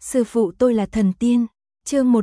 Sư phụ tôi là thần tiên. Chương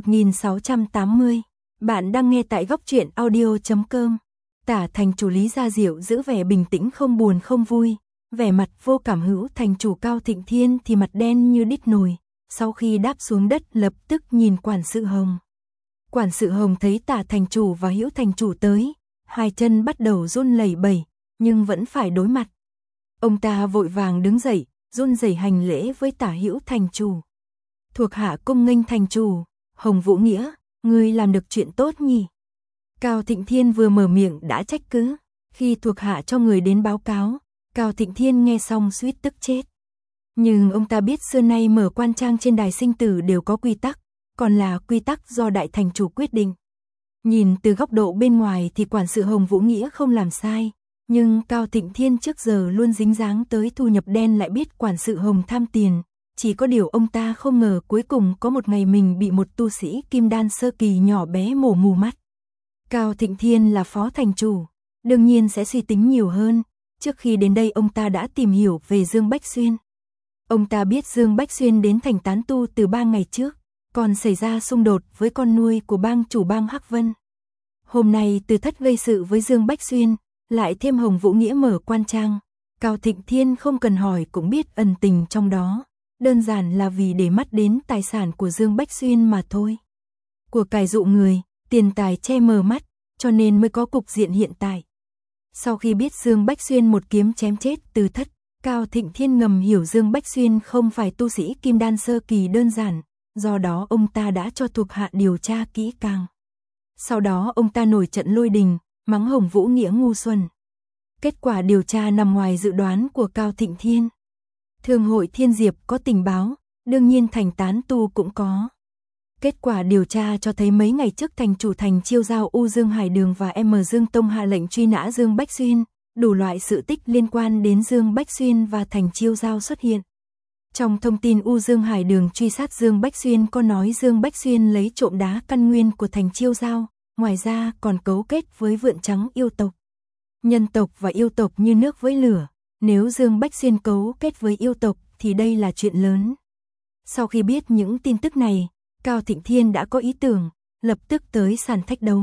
1680. Bạn đang nghe tại góc truyện audio.com. Tả thành chủ Lý Gia Diệu giữ vẻ bình tĩnh không buồn không vui, vẻ mặt vô cảm. Hữu thành chủ Cao Thịnh Thiên thì mặt đen như đít nồi, sau khi đáp xuống đất lập tức nhìn quản sự Hồng. Quản sự Hồng thấy Tả thành chủ và Hữu thành chủ tới, hai chân bắt đầu run lẩy bẩy, nhưng vẫn phải đối mặt. Ông ta vội vàng đứng dậy, run rẩy hành lễ với Tả Hữu thành chủ. Thuộc hạ cung nghênh thành chủ. Hồng Vũ Nghĩa, ngươi làm được chuyện tốt nhỉ? Cao Thịnh Thiên vừa mở miệng đã trách cứ. Khi thuộc hạ cho người đến báo cáo, Cao Thịnh Thiên nghe xong suýt tức chết. Nhưng ông ta biết xưa nay mở quan trang trên đài sinh tử đều có quy tắc, còn là quy tắc do đại thành chủ quyết định. Nhìn từ góc độ bên ngoài thì quản sự Hồng Vũ Nghĩa không làm sai, nhưng Cao Thịnh Thiên trước giờ luôn dính dáng tới thu nhập đen lại biết quản sự Hồng tham tiền. Chỉ có điều ông ta không ngờ cuối cùng có một ngày mình bị một tu sĩ kim đan sơ kỳ nhỏ bé mổ mù mắt. Cao Thịnh Thiên là phó thành chủ, đương nhiên sẽ suy tính nhiều hơn. Trước khi đến đây ông ta đã tìm hiểu về Dương Bách Xuyên. Ông ta biết Dương Bách Xuyên đến thành tán tu từ 3 ngày trước, còn xảy ra xung đột với con nuôi của bang chủ bang Hắc Vân. Hôm nay Từ Thất gây sự với Dương Bách Xuyên, lại thêm Hồng Vũ Nghĩa mở quan trang. Cao Thịnh Thiên không cần hỏi cũng biết ẩn tình trong đó. Đơn giản là vì để mắt đến tài sản của Dương Bách Xuyên mà thôi. Của cải dụ người, tiền tài che mờ mắt, cho nên mới có cục diện hiện tại. Sau khi biết Dương Bách Xuyên một kiếm chém chết Từ Thất, Cao Thịnh Thiên ngầm hiểu Dương Bách Xuyên không phải tu sĩ kim đan sơ kỳ đơn giản, do đó ông ta đã cho thuộc hạ điều tra kỹ càng. Sau đó ông ta nổi trận lôi đình, mắng Hồng Vũ Nghĩa ngu xuẩn. Kết quả điều tra nằm ngoài dự đoán của Cao Thịnh Thiên. Thương hội Thiên Diệp có tình báo, đương nhiên thành tán tu cũng có. Kết quả điều tra cho thấy mấy ngày trước thành chủ thành Chiêu Giao U Dương Hải Đường và M Dương Tông hạ lệnh truy nã Dương Bách Xuyên, đủ loại sự tích liên quan đến Dương Bách Xuyên và thành Chiêu Giao xuất hiện. Trong thông tin U Dương Hải Đường truy sát Dương Bách Xuyên có nói Dương Bách Xuyên lấy trộm đá căn nguyên của thành Chiêu Giao, ngoài ra còn cấu kết với Vượn Trắng yêu tộc. Nhân tộc và yêu tộc như nước với lửa. Nếu Dương Bách Xuyên cấu kết với yêu tộc thì đây là chuyện lớn. Sau khi biết những tin tức này, Cao Thịnh Thiên đã có ý tưởng, lập tức tới sàn thách đấu.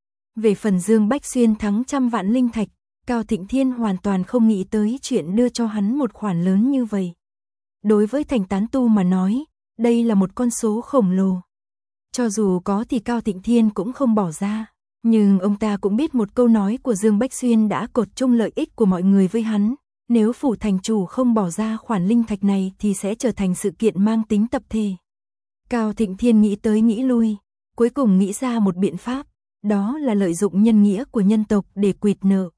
Về phần Dương Bách Xuyên thắng trăm vạn linh thạch, Cao Thịnh Thiên hoàn toàn không nghĩ tới chuyện đưa cho hắn một khoản lớn như vậy. Đối với thành tán tu mà nói, đây là một con số khổng lồ. Cho dù có thì Cao Thịnh Thiên cũng không bỏ ra. Nhưng ông ta cũng biết một câu nói của Dương Bách Xuyên đã cột chung lợi ích của mọi người với hắn. Nếu phủ thành chủ không bỏ ra khoản linh thạch này thì sẽ trở thành sự kiện mang tính tập thể. Cao Thịnh Thiên nghĩ tới nghĩ lui, cuối cùng nghĩ ra một biện pháp, đó là lợi dụng nhân nghĩa của nhân tộc để quỵt nợ.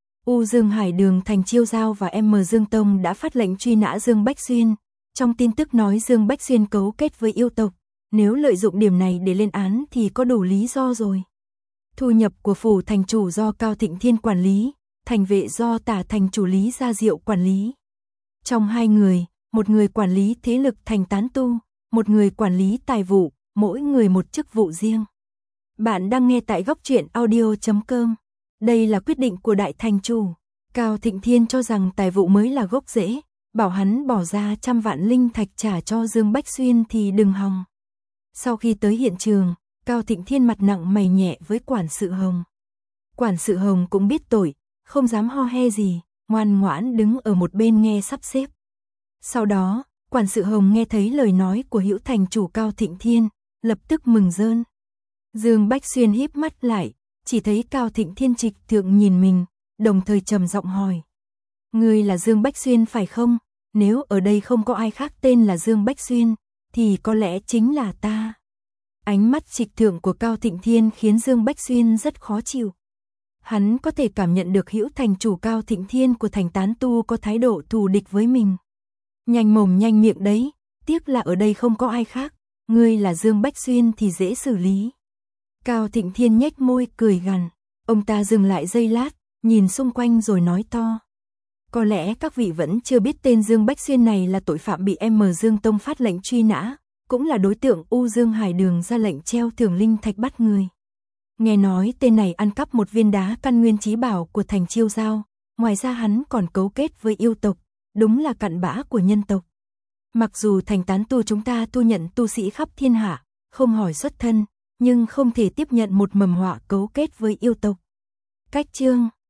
U Dương Hải Đường thành Chiêu Giao và M Dương Tông đã phát lệnh truy nã Dương Bách Xuyên. Trong tin tức nói Dương Bách Xuyên cấu kết với yêu tộc, nếu lợi dụng điểm này để lên án thì có đủ lý do rồi. Thu nhập của phủ thành chủ do Cao Thịnh Thiên quản lý, thành vệ do Tả thành chủ Lý Gia Diệu quản lý. Trong hai người, một người quản lý thế lực thành tán tu, một người quản lý tài vụ, mỗi người một chức vụ riêng. Bạn đang nghe tại góc truyện audio.com. Đây là quyết định của đại thành chủ. Cao Thịnh Thiên cho rằng tài vụ mới là gốc rễ, bảo hắn bỏ ra trăm vạn linh thạch trả cho Dương Bách Xuyên thì đừng hòng. Sau khi tới hiện trường, Cao Thịnh Thiên mặt nặng mày nhẹ với quản sự Hồng. Quản sự Hồng cũng biết tội, không dám ho he gì, ngoan ngoãn đứng ở một bên nghe sắp xếp. Sau đó, quản sự Hồng nghe thấy lời nói của Hữu thành chủ Cao Thịnh Thiên, lập tức mừng rơn. Dương Bách Xuyên híp mắt lại, chỉ thấy Cao Thịnh Thiên trịch thượng nhìn mình, đồng thời trầm giọng hỏi. Ngươi là Dương Bách Xuyên phải không? Nếu ở đây không có ai khác tên là Dương Bách Xuyên, thì có lẽ chính là ta. Ánh mắt trịch thượng của Cao Thịnh Thiên khiến Dương Bách Xuyên rất khó chịu. Hắn có thể cảm nhận được Hữu thành chủ Cao Thịnh Thiên của thành tán tu có thái độ thù địch với mình. Nhanh mồm nhanh miệng đấy, tiếc là ở đây không có ai khác, ngươi là Dương Bách Xuyên thì dễ xử lý. Cao Thịnh Thiên nhếch môi cười gằn, ông ta dừng lại giây lát, nhìn xung quanh rồi nói to. Có lẽ các vị vẫn chưa biết tên Dương Bách Xuyên này là tội phạm bị M Dương Tông phát lệnh truy nã, cũng là đối tượng U Dương Hải Đường ra lệnh treo thưởng linh thạch bắt người. Nghe nói tên này ăn cắp một viên đá căn nguyên chí bảo của thành Chiêu Giao, ngoài ra hắn còn cấu kết với yêu tộc, đúng là cặn bã của nhân tộc. Mặc dù thành tán tu chúng ta tu nhận tu sĩ khắp thiên hạ, không hỏi xuất thân, nhưng không thể tiếp nhận một mầm họa cấu kết với yêu tộc. Cách chương